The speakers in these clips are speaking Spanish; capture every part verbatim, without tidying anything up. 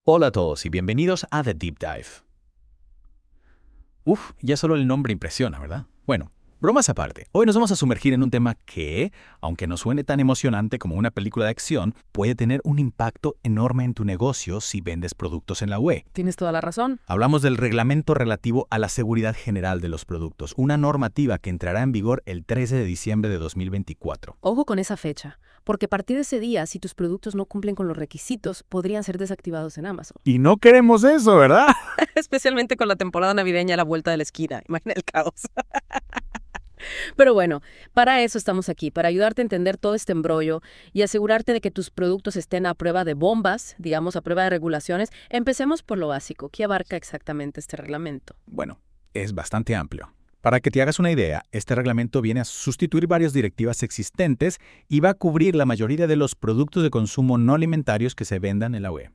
Hola a todos y bienvenidos a The Deep Dive. Uf, ya solo el nombre impresiona, ¿verdad? Bueno, bromas aparte, hoy nos vamos a sumergir en un tema que, aunque no suene tan emocionante como una película de acción, puede tener un impacto enorme en tu negocio si vendes productos en la U E. Tienes toda la razón. Hablamos del reglamento relativo a la seguridad general de los productos, una normativa que entrará en vigor el trece de diciembre de dos mil veinticuatro. Ojo con esa fecha, porque a partir de ese día, si tus productos no cumplen con los requisitos, podrían ser desactivados en Amazon. Y no queremos eso, ¿verdad? Especialmente con la temporada navideña a la vuelta de la esquina. Imagina el caos. Pero bueno, para eso estamos aquí, para ayudarte a entender todo este embrollo y asegurarte de que tus productos estén a prueba de bombas, digamos, a prueba de regulaciones. Empecemos por lo básico. ¿Qué abarca exactamente este reglamento? Bueno, es bastante amplio. Para que te hagas una idea, este reglamento viene a sustituir varias directivas existentes y va a cubrir la mayoría de los productos de consumo no alimentarios que se vendan en la U E.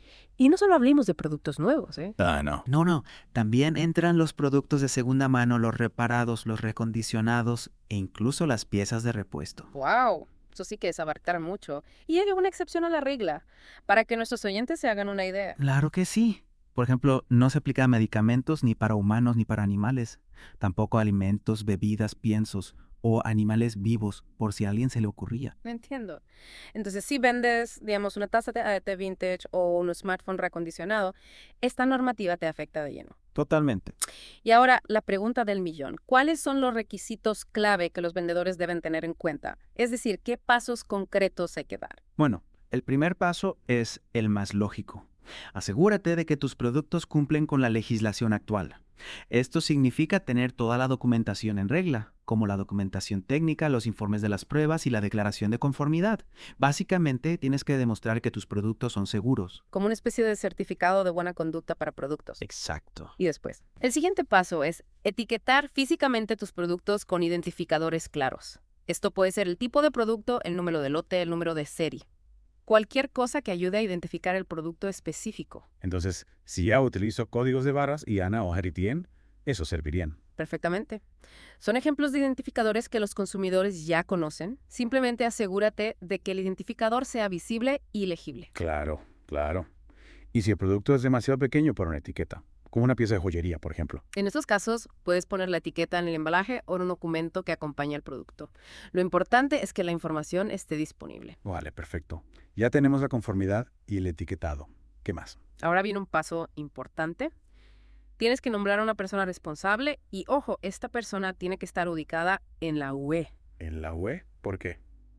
Y no solo hablemos de productos nuevos, ¿eh? Ah, no. No, no, también entran los productos de segunda mano, los reparados, los recondicionados e incluso las piezas de repuesto. ¡Wow! Eso sí que es abarcar mucho. Y hay una excepción a la regla, para que nuestros oyentes se hagan una idea. Claro que sí. Por ejemplo, no se aplica a medicamentos ni para humanos ni para animales. Tampoco alimentos, bebidas, piensos o animales vivos, por si a alguien se le ocurría. No entiendo. Entonces, si vendes, digamos, una taza de té vintage o un smartphone reacondicionado, esta normativa te afecta de lleno. Totalmente. Y ahora, la pregunta del millón. ¿Cuáles son los requisitos clave que los vendedores deben tener en cuenta? Es decir, ¿qué pasos concretos hay que dar? Bueno, el primer paso es el más lógico. Asegúrate de que tus productos cumplen con la legislación actual. Esto significa tener toda la documentación en regla, como la documentación técnica, los informes de las pruebas y la declaración de conformidad. Básicamente, tienes que demostrar que tus productos son seguros. Como una especie de certificado de buena conducta para productos. Exacto. Y después, el siguiente paso es etiquetar físicamente tus productos con identificadores claros. Esto puede ser el tipo de producto, el número de lote, el número de serie. Cualquier cosa que ayude a identificar el producto específico. Entonces, si ya utilizo códigos de barras y Ana o Haritien, eso servirían. Perfectamente. Son ejemplos de identificadores que los consumidores ya conocen. Simplemente asegúrate de que el identificador sea visible y legible. Claro, claro. Y si el producto es demasiado pequeño para una etiqueta, como una pieza de joyería, por ejemplo. En estos casos, puedes poner la etiqueta en el embalaje o en un documento que acompañe al producto. Lo importante es que la información esté disponible. Vale, perfecto. Ya tenemos la conformidad y el etiquetado. ¿Qué más? Ahora viene un paso importante. Tienes que nombrar a una persona responsable y, ojo, esta persona tiene que estar ubicada en la U E, ¿En la U E? ¿Por qué?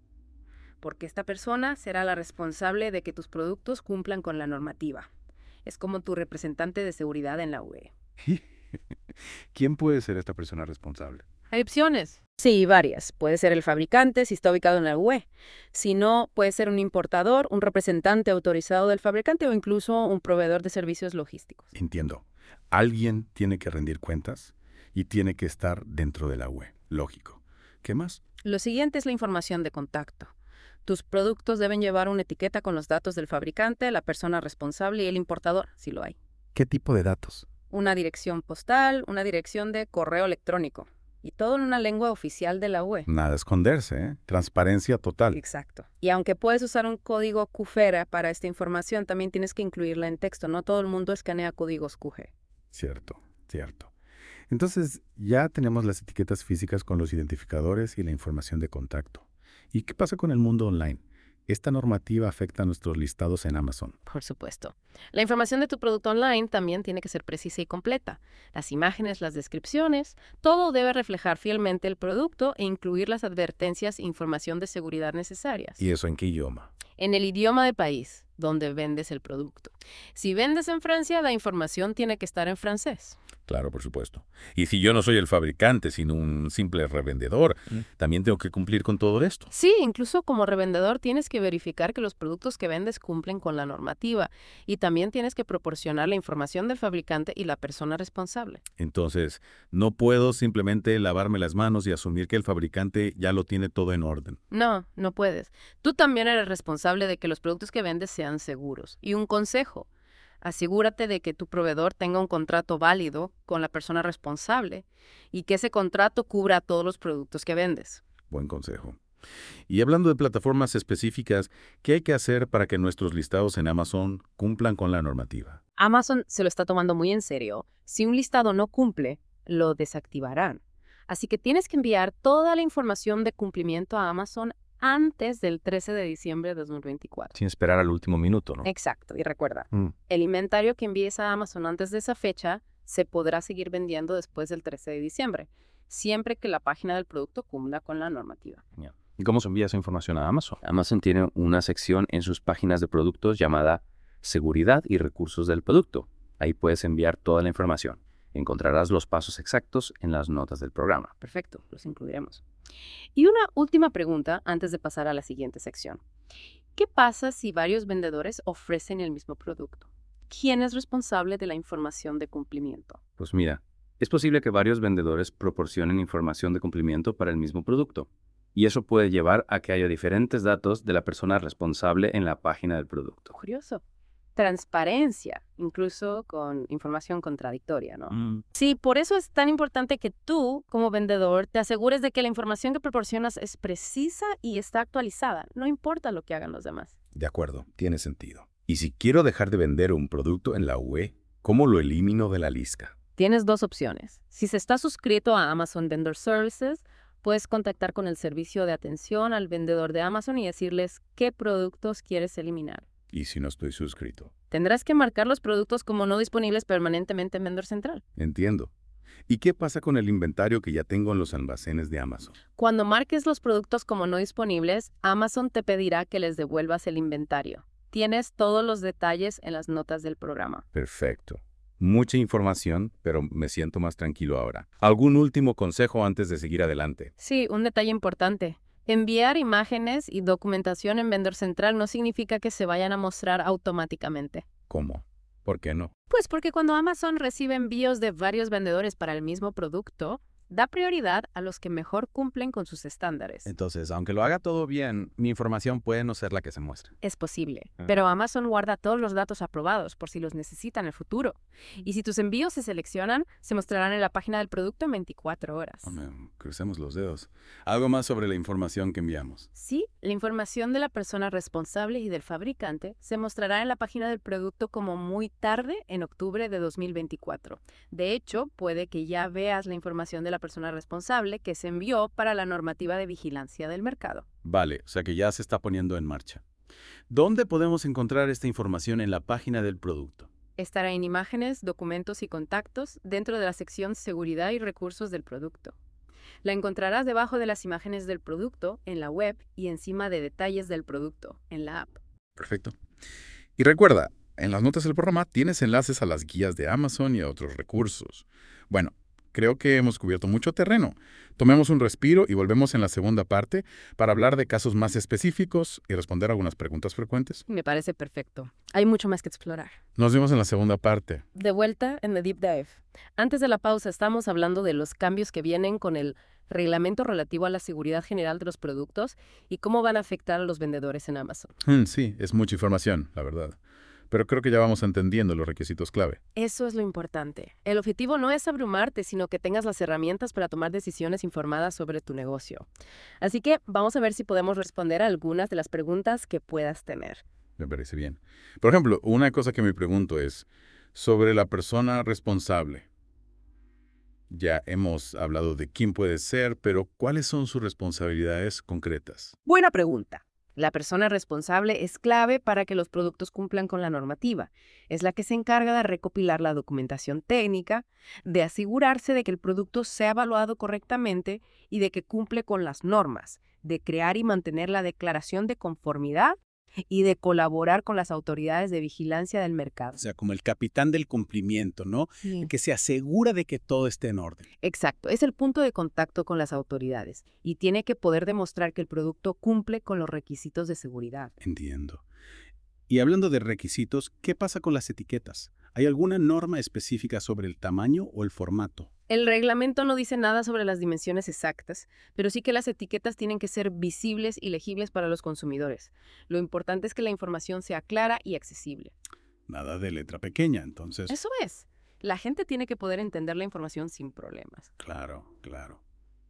porque esta persona será la responsable de que tus productos cumplan con la normativa. Es como tu representante de seguridad en la U E. ¿Quién puede ser esta persona responsable? ¿Hay opciones? Sí, varias. Puede ser el fabricante si está ubicado en la U E. Si no, puede ser un importador, un representante autorizado del fabricante o incluso un proveedor de servicios logísticos. Entiendo. Alguien tiene que rendir cuentas y tiene que estar dentro de la U E. Lógico. ¿Qué más? Lo siguiente es la información de contacto. Tus productos deben llevar una etiqueta con los datos del fabricante, la persona responsable y el importador, si lo hay. ¿Qué tipo de datos? Una dirección postal, una dirección de correo electrónico. Y todo en una lengua oficial de la U E. Nada esconderse, ¿eh? Transparencia total. Exacto. Y aunque puedes usar un código Q F E R A para esta información, también tienes que incluirla en texto. No todo el mundo escanea códigos Q G. Cierto, cierto. Entonces, ya tenemos las etiquetas físicas con los identificadores y la información de contacto. ¿Y qué pasa con el mundo online? Esta normativa afecta a nuestros listados en Amazon. Por supuesto. La información de tu producto online también tiene que ser precisa y completa. Las imágenes, las descripciones, todo debe reflejar fielmente el producto e incluir las advertencias e información de seguridad necesarias. ¿Y eso en qué idioma? En el idioma de país donde vendes el producto. Si vendes en Francia, la información tiene que estar en francés. Claro, por supuesto. Y si yo no soy el fabricante, sino un simple revendedor, Mm. también tengo que cumplir con todo esto. Sí, incluso como revendedor tienes que verificar que los productos que vendes cumplen con la normativa y también tienes que proporcionar la información del fabricante y la persona responsable. Entonces, no puedo simplemente lavarme las manos y asumir que el fabricante ya lo tiene todo en orden. No, no puedes. Tú también eres responsable de que los productos que vendes sean seguros. Y un consejo, asegúrate de que tu proveedor tenga un contrato válido con la persona responsable y que ese contrato cubra todos los productos que vendes. Buen consejo. Y hablando de plataformas específicas, ¿qué hay que hacer para que nuestros listados en Amazon cumplan con la normativa? Amazon se lo está tomando muy en serio. Si un listado no cumple, lo desactivarán. Así que tienes que enviar toda la información de cumplimiento a Amazon antes del trece de diciembre de dos mil veinticuatro. Sin esperar al último minuto, ¿no? Exacto, y recuerda, Mm. el inventario que envíes a Amazon antes de esa fecha se podrá seguir vendiendo después del trece de diciembre, siempre que la página del producto cumpla con la normativa. ¿Y cómo se envía esa información a Amazon? Amazon tiene una sección en sus páginas de productos llamada Seguridad y recursos del producto. Ahí puedes enviar toda la información. Encontrarás los pasos exactos en las notas del programa. Perfecto, los incluiremos. Y una última pregunta antes de pasar a la siguiente sección. ¿Qué pasa si varios vendedores ofrecen el mismo producto? ¿Quién es responsable de la información de cumplimiento? Pues mira, es posible que varios vendedores proporcionen información de cumplimiento para el mismo producto. Y eso puede llevar a que haya diferentes datos de la persona responsable en la página del producto. Curioso. Transparencia, incluso con información contradictoria, ¿no? Mm. Sí, por eso es tan importante que tú, como vendedor, te asegures de que la información que proporcionas es precisa y está actualizada, no importa lo que hagan los demás. De acuerdo, tiene sentido. Y si quiero dejar de vender un producto en la U E, ¿cómo lo elimino de la lista? Tienes dos opciones. Si se está suscrito a Amazon Vendor Services, puedes contactar con el servicio de atención al vendedor de Amazon y decirles qué productos quieres eliminar. ¿Y si no estoy suscrito? Tendrás que marcar los productos como no disponibles permanentemente en Vendor Central. Entiendo. ¿Y qué pasa con el inventario que ya tengo en los almacenes de Amazon? Cuando marques los productos como no disponibles, Amazon te pedirá que les devuelvas el inventario. Tienes todos los detalles en las notas del programa. Perfecto. Mucha información, pero me siento más tranquilo ahora. ¿Algún último consejo antes de seguir adelante? Sí, un detalle importante. Enviar imágenes y documentación en Vendor Central no significa que se vayan a mostrar automáticamente. ¿Cómo? ¿Por qué no? Pues porque cuando Amazon recibe envíos de varios vendedores para el mismo producto, da prioridad a los que mejor cumplen con sus estándares. Entonces, aunque lo haga todo bien, mi información puede no ser la que se muestra. Es posible, Ah. pero Amazon guarda todos los datos aprobados por si los necesita en el futuro. Y si tus envíos se seleccionan, se mostrarán en la página del producto en veinticuatro horas. Hombre, crucemos los dedos. Algo más sobre la información que enviamos. Sí, la información de la persona responsable y del fabricante se mostrará en la página del producto como muy tarde en octubre de dos mil veinticuatro. De hecho, puede que ya veas la información de la persona responsable que se envió para la normativa de vigilancia del mercado. Vale, o sea que ya se está poniendo en marcha. ¿Dónde podemos encontrar esta información en la página del producto? Estará en imágenes, documentos y contactos dentro de la sección Seguridad y recursos del producto. La encontrarás debajo de las imágenes del producto, en la web y encima de detalles del producto, en la app. Perfecto. Y recuerda, en las notas del programa tienes enlaces a las guías de Amazon y a otros recursos. Bueno, creo que hemos cubierto mucho terreno. Tomemos un respiro y volvemos en la segunda parte para hablar de casos más específicos y responder algunas preguntas frecuentes. Me parece perfecto. Hay mucho más que explorar. Nos vemos en la segunda parte. De vuelta en The Deep Dive. Antes de la pausa estamos hablando de los cambios que vienen con el reglamento relativo a la seguridad general de los productos y cómo van a afectar a los vendedores en Amazon. Mm, sí, es mucha información, la verdad. Pero creo que ya vamos entendiendo los requisitos clave. Eso es lo importante. El objetivo no es abrumarte, sino que tengas las herramientas para tomar decisiones informadas sobre tu negocio. Así que vamos a ver si podemos responder a algunas de las preguntas que puedas tener. Me parece bien. Por ejemplo, una cosa que me pregunto es sobre la persona responsable. Ya hemos hablado de quién puede ser, pero ¿cuáles son sus responsabilidades concretas? Buena pregunta. La persona responsable es clave para que los productos cumplan con la normativa. Es la que se encarga de recopilar la documentación técnica, de asegurarse de que el producto sea evaluado correctamente y de que cumple con las normas, de crear y mantener la declaración de conformidad y de colaborar con las autoridades de vigilancia del mercado. O sea, como el capitán del cumplimiento, ¿no? Que se asegura de que todo esté en orden. Exacto, es el punto de contacto con las autoridades y tiene que poder demostrar que el producto cumple con los requisitos de seguridad. Entiendo. Y hablando de requisitos, ¿qué pasa con las etiquetas? ¿Hay alguna norma específica sobre el tamaño o el formato? El reglamento no dice nada sobre las dimensiones exactas, pero sí que las etiquetas tienen que ser visibles y legibles para los consumidores. Lo importante es que la información sea clara y accesible. Nada de letra pequeña, entonces. Eso es. La gente tiene que poder entender la información sin problemas. Claro, claro.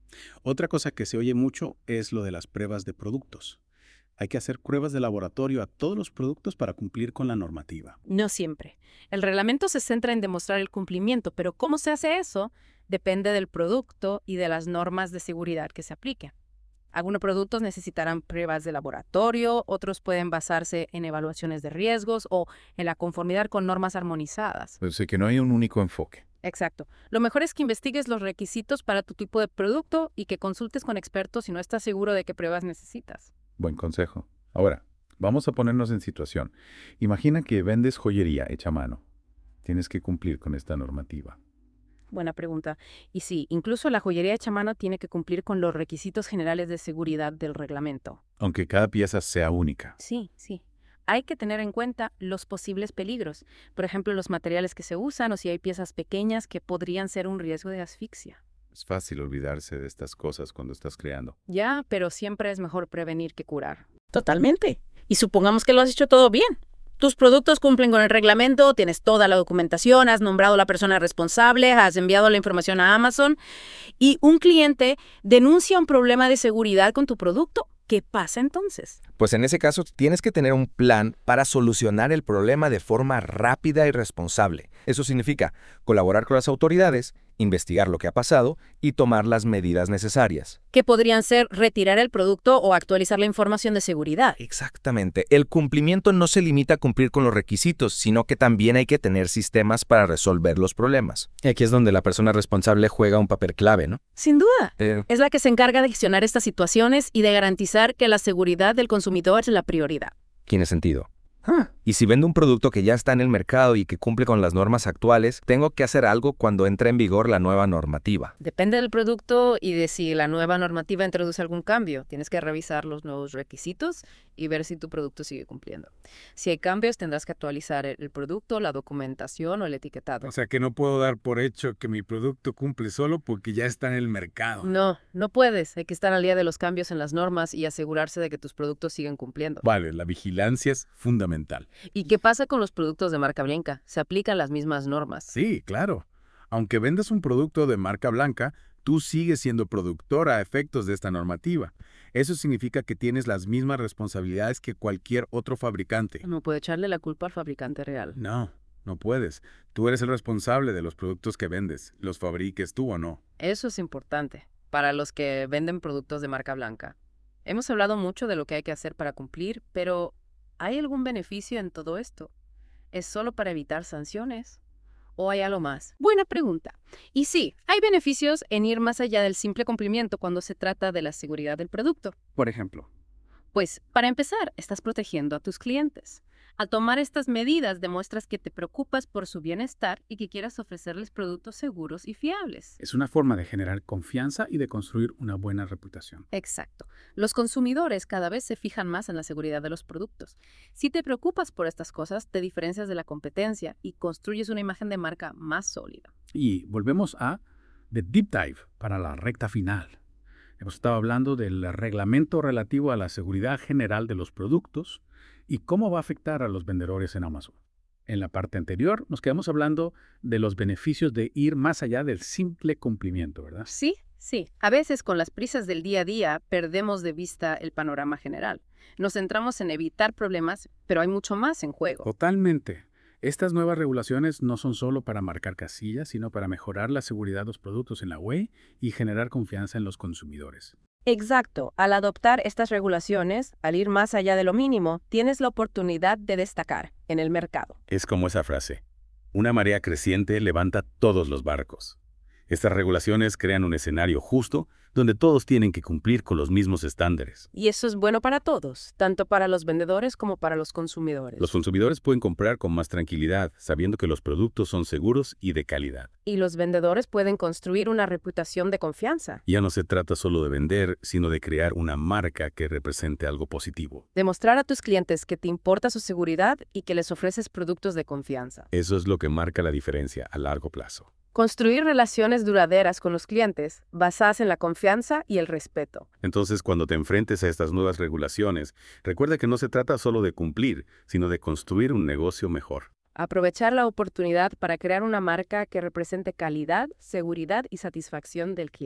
Otra cosa que se oye mucho es lo de las pruebas de productos. Hay que hacer pruebas de laboratorio a todos los productos para cumplir con la normativa. No siempre. El reglamento se centra en demostrar el cumplimiento, pero cómo se hace eso depende del producto y de las normas de seguridad que se apliquen. Algunos productos necesitarán pruebas de laboratorio, otros pueden basarse en evaluaciones de riesgos o en la conformidad con normas armonizadas. O sea, que no hay un único enfoque. Exacto. Lo mejor es que investigues los requisitos para tu tipo de producto y que consultes con expertos si no estás seguro de qué pruebas necesitas. Buen consejo. Ahora, vamos a ponernos en situación. Imagina que vendes joyería hecha a mano. Tienes que cumplir con esta normativa. Buena pregunta. Y sí, incluso la joyería hecha a mano tiene que cumplir con los requisitos generales de seguridad del reglamento. Aunque cada pieza sea única. Sí, sí. Hay que tener en cuenta los posibles peligros. Por ejemplo, los materiales que se usan o si hay piezas pequeñas que podrían ser un riesgo de asfixia. Es fácil olvidarse de estas cosas cuando estás creando. Ya, pero siempre es mejor prevenir que curar. Totalmente. Y supongamos que lo has hecho todo bien. Tus productos cumplen con el reglamento, tienes toda la documentación, has nombrado a la persona responsable, has enviado la información a Amazon y un cliente denuncia un problema de seguridad con tu producto. ¿Qué pasa entonces? Pues en ese caso tienes que tener un plan para solucionar el problema de forma rápida y responsable. Eso significa colaborar con las autoridades, investigar lo que ha pasado y tomar las medidas necesarias. Que podrían ser retirar el producto o actualizar la información de seguridad. Exactamente. El cumplimiento no se limita a cumplir con los requisitos, sino que también hay que tener sistemas para resolver los problemas. Y aquí es donde la persona responsable juega un papel clave, ¿no? Sin duda. Eh, Es la que se encarga de gestionar estas situaciones y de garantizar que la seguridad del consumidor es la prioridad. Tiene sentido. Y si vendo un producto que ya está en el mercado y que cumple con las normas actuales, tengo que hacer algo cuando entre en vigor la nueva normativa. Depende del producto y de si la nueva normativa introduce algún cambio. Tienes que revisar los nuevos requisitos y ver si tu producto sigue cumpliendo. Si hay cambios, tendrás que actualizar el el producto, la documentación o el etiquetado. O sea que no puedo dar por hecho que mi producto cumple solo porque ya está en el mercado. No, no puedes. Hay que estar al día de los cambios en las normas y asegurarse de que tus productos siguen cumpliendo. Vale, la vigilancia es fundamental. ¿Y qué pasa con los productos de marca blanca? Se aplican las mismas normas. Sí, claro. Aunque vendas un producto de marca blanca, tú sigues siendo productor a efectos de esta normativa. Eso significa que tienes las mismas responsabilidades que cualquier otro fabricante. No puedo echarle la culpa al fabricante real. No, no puedes. Tú eres el responsable de los productos que vendes, los fabriques tú o no. Eso es importante para los que venden productos de marca blanca. Hemos hablado mucho de lo que hay que hacer para cumplir, pero ¿hay algún beneficio en todo esto? ¿Es solo para evitar sanciones? ¿O hay algo más? Buena pregunta. Y sí, hay beneficios en ir más allá del simple cumplimiento cuando se trata de la seguridad del producto. Por ejemplo, Pues, para empezar, estás protegiendo a tus clientes. Al tomar estas medidas, demuestras que te preocupas por su bienestar y que quieras ofrecerles productos seguros y fiables. Es una forma de generar confianza y de construir una buena reputación. Exacto. Los consumidores cada vez se fijan más en la seguridad de los productos. Si te preocupas por estas cosas, te diferencias de la competencia y construyes una imagen de marca más sólida. Y volvemos a The Deep Dive para la recta final. Hemos estado hablando del reglamento relativo a la seguridad general de los productos y cómo va a afectar a los vendedores en Amazon. En la parte anterior nos quedamos hablando de los beneficios de ir más allá del simple cumplimiento, ¿verdad? Sí, sí. A veces con las prisas del día a día perdemos de vista el panorama general. Nos centramos en evitar problemas, pero hay mucho más en juego. Totalmente. Estas nuevas regulaciones no son solo para marcar casillas, sino para mejorar la seguridad de los productos en la web y generar confianza en los consumidores. Exacto. Al adoptar estas regulaciones, al ir más allá de lo mínimo, tienes la oportunidad de destacar en el mercado. Es como esa frase. Una marea creciente levanta todos los barcos. Estas regulaciones crean un escenario justo donde todos tienen que cumplir con los mismos estándares. Y eso es bueno para todos, tanto para los vendedores como para los consumidores. Los consumidores pueden comprar con más tranquilidad, sabiendo que los productos son seguros y de calidad. Y los vendedores pueden construir una reputación de confianza. Ya no se trata solo de vender, sino de crear una marca que represente algo positivo. Demostrar a tus clientes que te importa su seguridad y que les ofreces productos de confianza. Eso es lo que marca la diferencia a largo plazo. Construir relaciones duraderas con los clientes basadas en la confianza y el respeto. Entonces, cuando te enfrentes a estas nuevas regulaciones, recuerda que no se trata solo de cumplir, sino de construir un negocio mejor. Aprovechar la oportunidad para crear una marca que represente calidad, seguridad y satisfacción del cliente.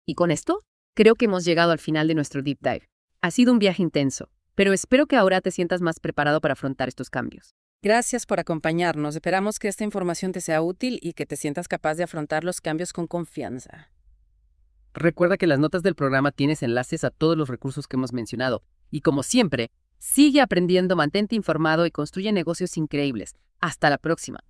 Y con esto, creo que hemos llegado al final de nuestro Deep Dive. Ha sido un viaje intenso, pero espero que ahora te sientas más preparado para afrontar estos cambios. Gracias por acompañarnos. Esperamos que esta información te sea útil y que te sientas capaz de afrontar los cambios con confianza. Recuerda que en las notas del programa tienes enlaces a todos los recursos que hemos mencionado. Y como siempre, sigue aprendiendo, mantente informado y construye negocios increíbles. Hasta la próxima.